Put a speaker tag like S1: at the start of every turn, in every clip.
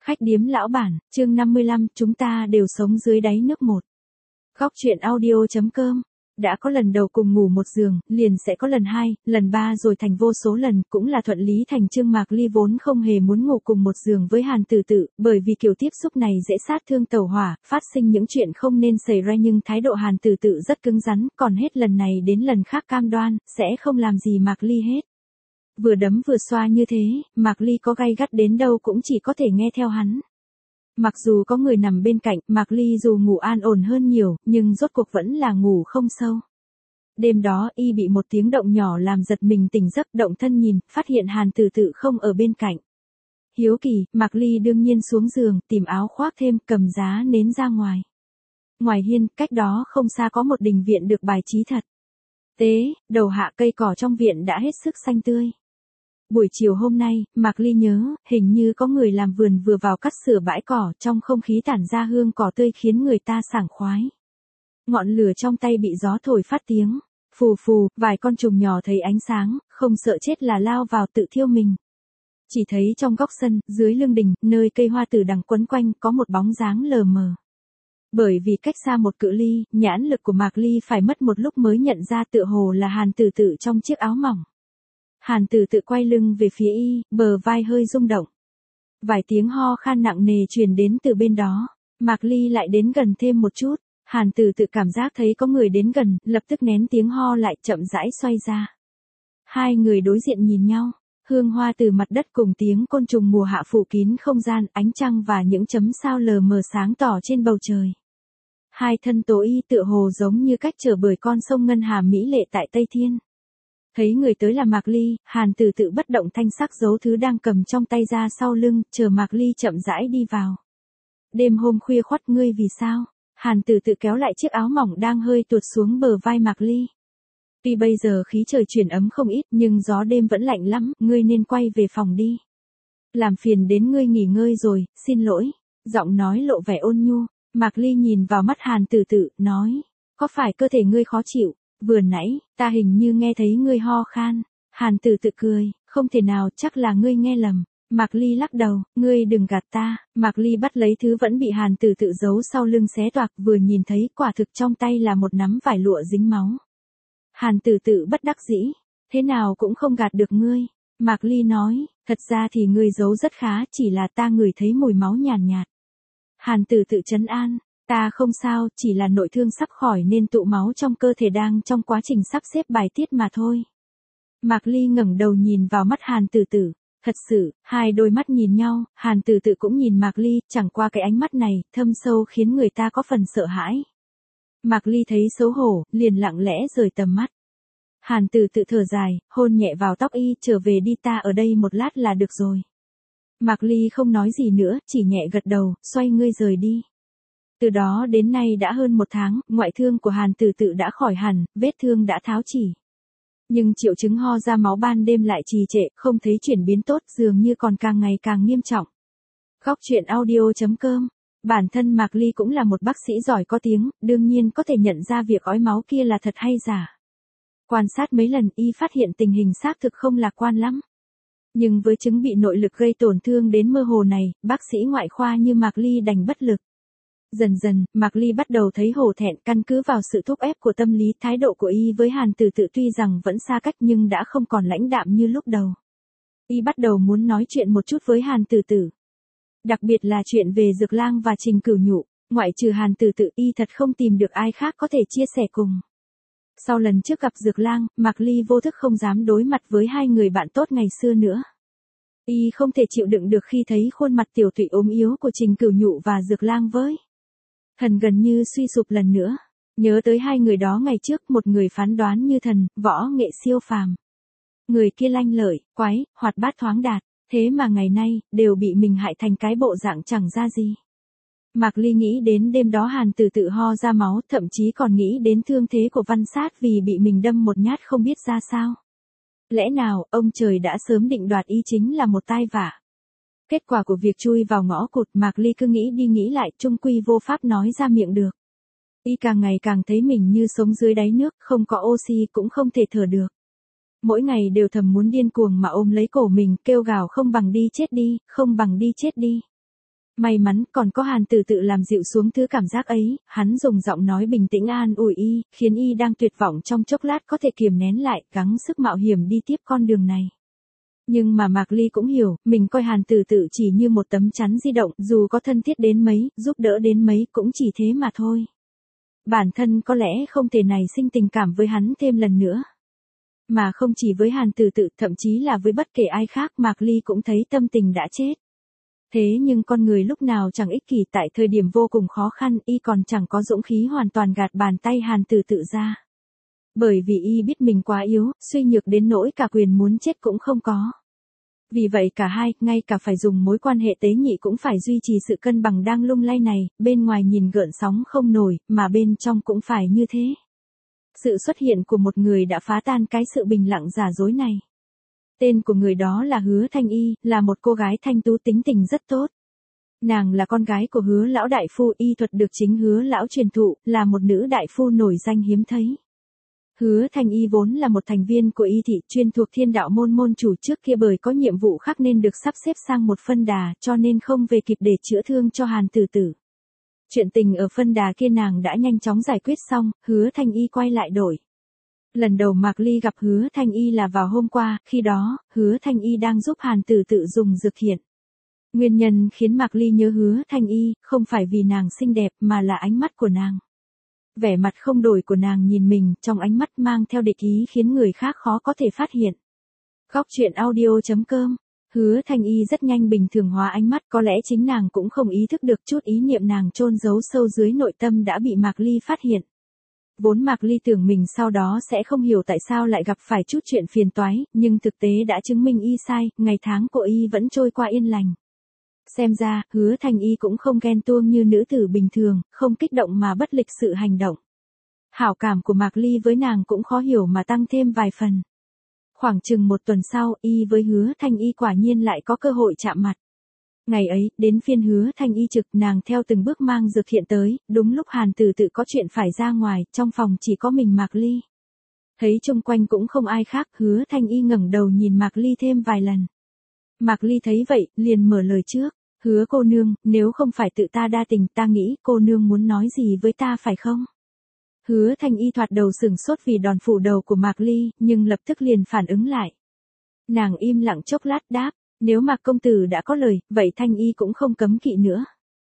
S1: Khách điếm lão bản, chương 55, chúng ta đều sống dưới đáy nước một. Góc truyện audio.com. Đã có lần đầu cùng ngủ một giường, liền sẽ có lần 2, lần 3 rồi thành vô số lần, cũng là thuận lý thành chương. Mạc Ly vốn không hề muốn ngủ cùng một giường với Hàn Tử Tử, bởi vì kiểu tiếp xúc này dễ sát thương tẩu hỏa, phát sinh những chuyện không nên xảy ra, nhưng thái độ Hàn Tử Tử rất cứng rắn, còn hết lần này đến lần khác cam đoan, sẽ không làm gì Mạc Ly hết. Vừa đấm vừa xoa như thế, Mạc Ly có gay gắt đến đâu cũng chỉ có thể nghe theo hắn. Mặc dù có người nằm bên cạnh, Mạc Ly dù ngủ an ổn hơn nhiều, nhưng rốt cuộc vẫn là ngủ không sâu. Đêm đó y bị một tiếng động nhỏ làm giật mình tỉnh giấc, động thân nhìn, phát hiện Hàn Tử Tử không ở bên cạnh. Hiếu kỳ, Mạc Ly đương nhiên xuống giường, tìm áo khoác thêm, cầm giá nến ra ngoài. Ngoài hiên, cách đó không xa có một đình viện được bài trí thật tế, đầu hạ cây cỏ trong viện đã hết sức xanh tươi. Buổi chiều hôm nay, Mạc Ly nhớ, hình như có người làm vườn vừa vào cắt sửa bãi cỏ, trong không khí tản ra hương cỏ tươi khiến người ta sảng khoái. Ngọn lửa trong tay bị gió thổi phát tiếng, phù phù, vài con trùng nhỏ thấy ánh sáng, không sợ chết là lao vào tự thiêu mình. Chỉ thấy trong góc sân, dưới lưng đình, nơi cây hoa tử đằng quấn quanh, có một bóng dáng lờ mờ. Bởi vì cách xa một cự ly, nhãn lực của Mạc Ly phải mất một lúc mới nhận ra tựa hồ là Hàn Tử Tử trong chiếc áo mỏng. Hàn Tử Tử quay lưng về phía y, bờ vai hơi rung động. Vài tiếng ho khan nặng nề truyền đến từ bên đó. Mạc Ly lại đến gần thêm một chút. Hàn Tử Tử cảm giác thấy có người đến gần, lập tức nén tiếng ho lại, chậm rãi xoay ra. Hai người đối diện nhìn nhau. Hương hoa từ mặt đất cùng tiếng côn trùng mùa hạ phủ kín không gian, ánh trăng và những chấm sao lờ mờ sáng tỏ trên bầu trời. Hai thân tố y tựa hồ giống như cách trở bởi con sông ngân hà mỹ lệ tại Tây Thiên. Thấy người tới là Mạc Ly, Hàn Tử Tử bất động thanh sắc giấu thứ đang cầm trong tay ra sau lưng, chờ Mạc Ly chậm rãi đi vào. Đêm hôm khuya khoắt ngươi vì sao? Hàn Tử Tử kéo lại chiếc áo mỏng đang hơi tuột xuống bờ vai Mạc Ly. Tuy bây giờ khí trời chuyển ấm không ít, nhưng gió đêm vẫn lạnh lắm, ngươi nên quay về phòng đi. Làm phiền đến ngươi nghỉ ngơi rồi, xin lỗi. Giọng nói lộ vẻ ôn nhu. Mạc Ly nhìn vào mắt Hàn Tử Tử, nói, có phải cơ thể ngươi khó chịu? Vừa nãy, ta hình như nghe thấy ngươi ho khan. Hàn Tử Tử cười, không thể nào, chắc là ngươi nghe lầm. Mạc Ly lắc đầu, ngươi đừng gạt ta. Mạc Ly bắt lấy thứ vẫn bị Hàn Tử Tử giấu sau lưng xé toạc, vừa nhìn thấy quả thực trong tay là một nắm vải lụa dính máu. Hàn Tử Tử bất đắc dĩ, thế nào cũng không gạt được ngươi. Mạc Ly nói, thật ra thì ngươi giấu rất khá, chỉ là ta ngửi thấy mùi máu nhàn nhạt. Hàn Tử Tử trấn an, ta không sao, chỉ là nội thương sắp khỏi nên tụ máu trong cơ thể đang trong quá trình sắp xếp bài tiết mà thôi. Mạc Ly ngẩng đầu nhìn vào mắt Hàn Tử Tử, thật sự, hai đôi mắt nhìn nhau, Hàn Tử Tử cũng nhìn Mạc Ly, chẳng qua cái ánh mắt này, thâm sâu khiến người ta có phần sợ hãi. Mạc Ly thấy xấu hổ, liền lặng lẽ rời tầm mắt. Hàn Tử Tử thở dài, hôn nhẹ vào tóc y, trở về đi, ta ở đây một lát là được rồi. Mạc Ly không nói gì nữa, chỉ nhẹ gật đầu, xoay ngươi rời đi. Từ đó đến nay đã hơn 1 tháng, ngoại thương của Hàn Tử Tử đã khỏi hẳn, vết thương đã tháo chỉ. Nhưng triệu chứng ho ra máu ban đêm lại trì trệ, không thấy chuyển biến tốt, dường như còn càng ngày càng nghiêm trọng. Góc truyện audio.com. Bản thân Mạc Ly cũng là một bác sĩ giỏi có tiếng, đương nhiên có thể nhận ra việc ói máu kia là thật hay giả. Quan sát mấy lần y phát hiện tình hình xác thực không lạc quan lắm. Nhưng với chứng bị nội lực gây tổn thương đến mơ hồ này, bác sĩ ngoại khoa như Mạc Ly đành bất lực. Dần dần, Mạc Ly bắt đầu thấy hổ thẹn, căn cứ vào sự thúc ép của tâm lý, thái độ của y với Hàn Tử Tử tuy rằng vẫn xa cách nhưng đã không còn lãnh đạm như lúc đầu. Y bắt đầu muốn nói chuyện một chút với Hàn Tử Tử. Đặc biệt là chuyện về Dược Lang và Trình Cửu Nhụ, ngoại trừ Hàn Tử Tử y thật không tìm được ai khác có thể chia sẻ cùng. Sau lần trước gặp Dược Lang, Mạc Ly vô thức không dám đối mặt với hai người bạn tốt ngày xưa nữa. Y không thể chịu đựng được khi thấy khuôn mặt tiểu tụy ốm yếu của Trình Cửu Nhụ và Dược Lang với. Thần gần như suy sụp lần nữa. Nhớ tới hai người đó ngày trước, một người phán đoán như thần, võ nghệ siêu phàm. Người kia lanh lợi, quái, hoạt bát thoáng đạt. Thế mà ngày nay, đều bị mình hại thành cái bộ dạng chẳng ra gì. Mạc Ly nghĩ đến đêm đó Hàn Tử Tử ho ra máu, thậm chí còn nghĩ đến thương thế của Văn Sát vì bị mình đâm một nhát không biết ra sao. Lẽ nào, ông trời đã sớm định đoạt y chính là một tai vạ. Kết quả của việc chui vào ngõ cụt, Mạc Ly cứ nghĩ đi nghĩ lại, chung quy vô pháp nói ra miệng được. Y càng ngày càng thấy mình như sống dưới đáy nước, không có oxy cũng không thể thở được. Mỗi ngày đều thầm muốn điên cuồng mà ôm lấy cổ mình, kêu gào không bằng đi chết đi, không bằng đi chết đi. May mắn còn có Hàn Tử Tự làm dịu xuống thứ cảm giác ấy, hắn dùng giọng nói bình tĩnh an ủi y, khiến y đang tuyệt vọng trong chốc lát có thể kiềm nén lại, gắng sức mạo hiểm đi tiếp con đường này. Nhưng mà Mạc Ly cũng hiểu, mình coi Hàn Tử Tự chỉ như một tấm chắn di động, dù có thân thiết đến mấy, giúp đỡ đến mấy cũng chỉ thế mà thôi. Bản thân có lẽ không thể nảy sinh tình cảm với hắn thêm lần nữa. Mà không chỉ với Hàn Tử Tự, thậm chí là với bất kể ai khác, Mạc Ly cũng thấy tâm tình đã chết. Thế nhưng con người lúc nào chẳng ích kỷ, tại thời điểm vô cùng khó khăn, y còn chẳng có dũng khí hoàn toàn gạt bàn tay Hàn Tử Tự ra. Bởi vì y biết mình quá yếu, suy nhược đến nỗi cả quyền muốn chết cũng không có. Vì vậy cả hai, ngay cả phải dùng mối quan hệ tế nhị cũng phải duy trì sự cân bằng đang lung lay này, bên ngoài nhìn gợn sóng không nổi, mà bên trong cũng phải như thế. Sự xuất hiện của một người đã phá tan cái sự bình lặng giả dối này. Tên của người đó là Hứa Thanh Y, là một cô gái thanh tú tính tình rất tốt. Nàng là con gái của Hứa lão đại phu, y thuật được chính Hứa lão truyền thụ, là một nữ đại phu nổi danh hiếm thấy. Hứa Thanh Y vốn là một thành viên của y thị, chuyên thuộc Thiên Đạo môn môn chủ, trước kia bởi có nhiệm vụ khác nên được sắp xếp sang một phân đà, cho nên không về kịp để chữa thương cho Hàn Tử Tự. Chuyện tình ở phân đà kia nàng đã nhanh chóng giải quyết xong, Hứa Thanh Y quay lại đổi. Lần đầu Mạc Ly gặp Hứa Thanh Y là vào hôm qua, khi đó, Hứa Thanh Y đang giúp Hàn Tử Tự dùng dược thiện. Nguyên nhân khiến Mạc Ly nhớ Hứa Thanh Y, không phải vì nàng xinh đẹp mà là ánh mắt của nàng. Vẻ mặt không đổi của nàng nhìn mình, trong ánh mắt mang theo địch ý khiến người khác khó có thể phát hiện. Góc truyện audio.com. Hứa Thanh Y rất nhanh bình thường hóa ánh mắt, có lẽ chính nàng cũng không ý thức được chút ý niệm nàng chôn giấu sâu dưới nội tâm đã bị Mạc Ly phát hiện. Vốn Mạc Ly tưởng mình sau đó sẽ không hiểu tại sao lại gặp phải chút chuyện phiền toái, nhưng thực tế đã chứng minh y sai, ngày tháng của y vẫn trôi qua yên lành. Xem ra, Hứa Thanh Y cũng không ghen tuông như nữ tử bình thường, không kích động mà bất lịch sự hành động. Hảo cảm của Mạc Ly với nàng cũng khó hiểu mà tăng thêm vài phần. Khoảng chừng một tuần sau, y với Hứa Thanh Y quả nhiên lại có cơ hội chạm mặt. Ngày ấy, đến phiên Hứa Thanh Y trực, nàng theo từng bước mang dược thiện tới, đúng lúc Hàn Tử Tự có chuyện phải ra ngoài, trong phòng chỉ có mình Mạc Ly. Thấy chung quanh cũng không ai khác, Hứa Thanh Y ngẩng đầu nhìn Mạc Ly thêm vài lần. Mạc Ly thấy vậy, liền mở lời trước, Hứa cô nương, nếu không phải tự ta đa tình, ta nghĩ cô nương muốn nói gì với ta phải không? Hứa Thanh Y thoạt đầu sửng sốt vì đòn phủ đầu của Mạc Ly, nhưng lập tức liền phản ứng lại. Nàng im lặng chốc lát đáp, nếu Mạc công tử đã có lời, vậy Thanh Y cũng không cấm kỵ nữa.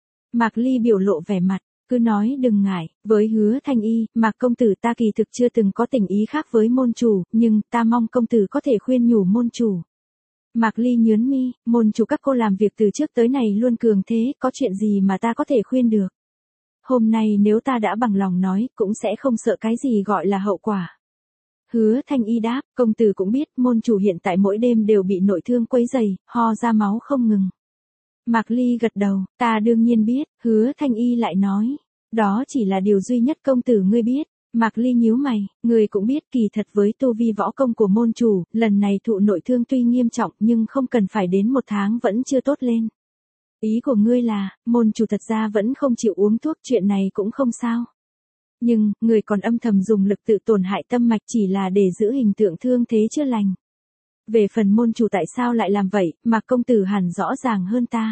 S1: Mạc Ly biểu lộ vẻ mặt, cứ nói đừng ngại, với Hứa Thanh Y, Mạc công tử ta kỳ thực chưa từng có tình ý khác với môn chủ, nhưng ta mong công tử có thể khuyên nhủ môn chủ. Mạc Ly nhướng mi, môn chủ các cô làm việc từ trước tới nay luôn cường thế, có chuyện gì mà ta có thể khuyên được. Hôm nay nếu ta đã bằng lòng nói, cũng sẽ không sợ cái gì gọi là hậu quả. Hứa Thanh Y đáp, công tử cũng biết, môn chủ hiện tại mỗi đêm đều bị nội thương quấy rầy, ho ra máu không ngừng. Mạc Ly gật đầu, ta đương nhiên biết, Hứa Thanh Y lại nói, đó chỉ là điều duy nhất công tử ngươi biết. Mạc Ly nhíu mày, người cũng biết kỳ thật với tu vi võ công của môn chủ, lần này thụ nội thương tuy nghiêm trọng nhưng không cần phải đến 1 tháng vẫn chưa tốt lên. Ý của ngươi là, môn chủ thật ra vẫn không chịu uống thuốc, chuyện này cũng không sao. Nhưng, người còn âm thầm dùng lực tự tổn hại tâm mạch chỉ là để giữ hình tượng thương thế chưa lành. Về phần môn chủ tại sao lại làm vậy, Mạc công tử hẳn rõ ràng hơn ta.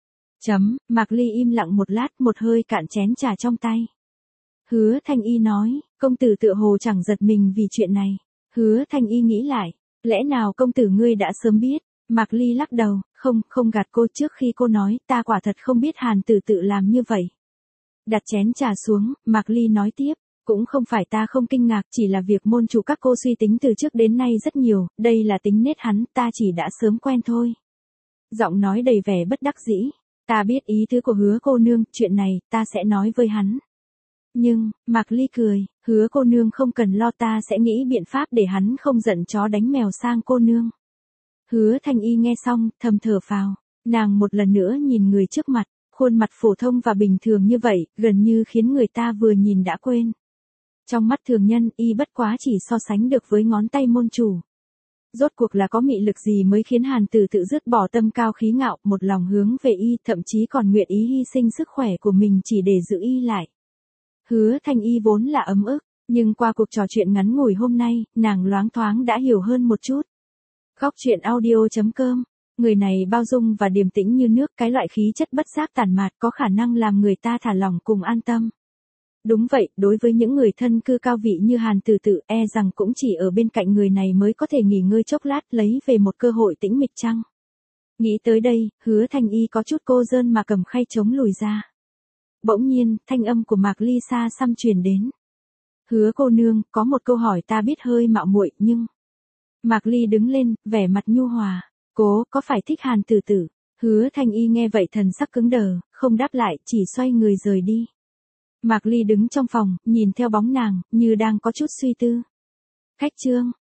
S1: Mạc Ly im lặng một lát, một hơi cạn chén trà trong tay. Hứa Thanh Y nói, công tử tựa hồ chẳng giật mình vì chuyện này. Hứa Thanh Y nghĩ lại, lẽ nào công tử ngươi đã sớm biết? Mạc Ly lắc đầu, không gạt cô, trước khi cô nói, ta quả thật không biết Hàn Tử Tự làm như vậy. Đặt chén trà xuống, Mạc Ly nói tiếp, cũng không phải ta không kinh ngạc, chỉ là việc môn chủ các cô suy tính từ trước đến nay rất nhiều, đây là tính nết hắn, ta chỉ đã sớm quen thôi. Giọng nói đầy vẻ bất đắc dĩ, ta biết ý tứ của Hứa cô nương, chuyện này, ta sẽ nói với hắn. Nhưng, Mạc Ly cười, Hứa cô nương không cần lo, ta sẽ nghĩ biện pháp để hắn không giận chó đánh mèo sang cô nương. Hứa Thanh Y nghe xong, thầm thở phào, nàng một lần nữa nhìn người trước mặt, khuôn mặt phổ thông và bình thường như vậy, gần như khiến người ta vừa nhìn đã quên. Trong mắt thường nhân, y bất quá chỉ so sánh được với ngón tay môn chủ. Rốt cuộc là có mị lực gì mới khiến Hàn Tử Tự dứt bỏ tâm cao khí ngạo, một lòng hướng về y, thậm chí còn nguyện ý hy sinh sức khỏe của mình chỉ để giữ y lại. Hứa Thanh Y vốn là ấm ức, nhưng qua cuộc trò chuyện ngắn ngủi hôm nay, nàng loáng thoáng đã hiểu hơn một chút. Góc truyện audio.com Người này bao dung và điềm tĩnh như nước, cái loại khí chất bất giác tản mạt có khả năng làm người ta thả lỏng cùng an tâm. Đúng vậy, đối với những người thân cư cao vị như Hàn Tử Tử, e rằng cũng chỉ ở bên cạnh người này mới có thể nghỉ ngơi chốc lát, lấy về một cơ hội tĩnh mịch chăng? Nghĩ tới đây, Hứa Thanh Y có chút cô đơn mà cầm khay chống lùi ra. Bỗng nhiên, thanh âm của Mạc Ly xa xăm truyền đến. Hứa cô nương, có một câu hỏi ta biết hơi mạo muội nhưng... Mạc Ly đứng lên, vẻ mặt nhu hòa. Cố, có phải thích Hàn Tử Tử? Hứa Thanh Y nghe vậy thần sắc cứng đờ, không đáp lại, chỉ xoay người rời đi. Mạc Ly đứng trong phòng, nhìn theo bóng nàng, như đang có chút suy tư. Khách trương,